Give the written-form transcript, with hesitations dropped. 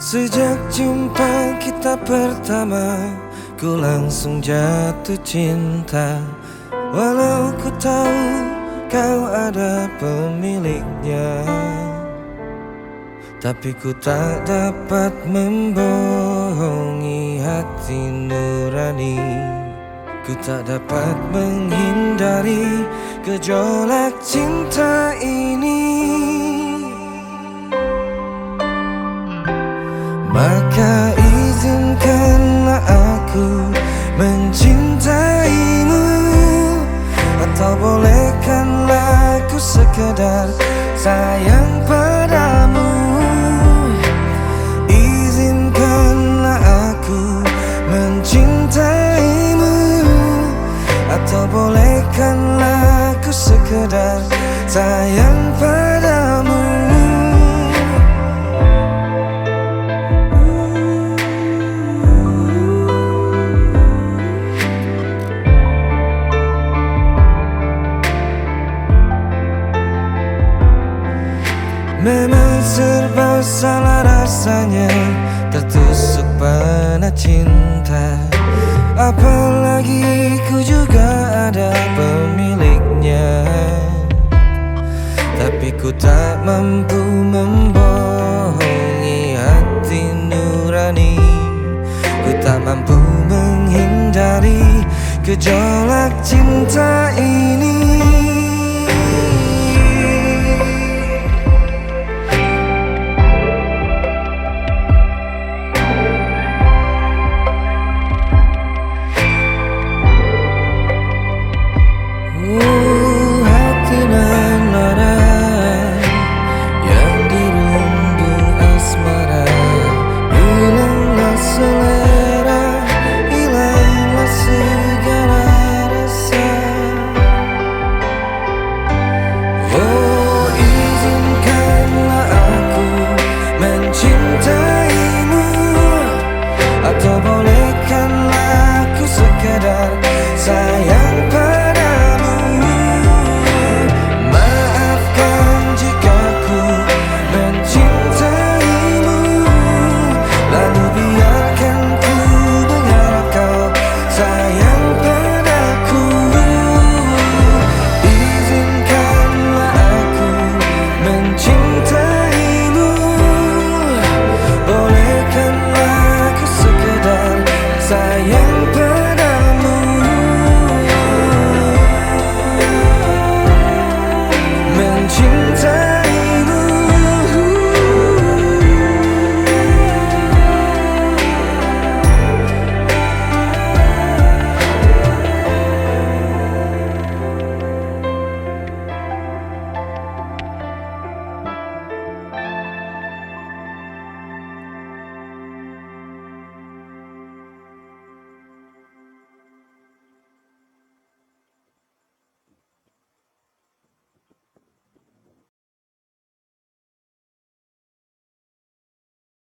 Sejak jumpa kita pertama, ku langsung jatuh cinta. Walau ku tahu kau ada pemiliknya, tapi ku tak dapat membohongi hati nurani. Ku tak dapat menghindari gejolak cinta ini. Maka izinkanlah aku mencintaimu, atau bolehkanlah aku sekedar sayang padamu. Izinkanlah aku mencintaimu, atau bolehkanlah aku sekedar sayang padamu. Memang serba salah rasanya tertusuk panah cinta, apalagi ku juga ada pemiliknya. Tapi ku tak mampu membohongi hati nurani. Ku tak mampu menghindari gejolak cinta ini.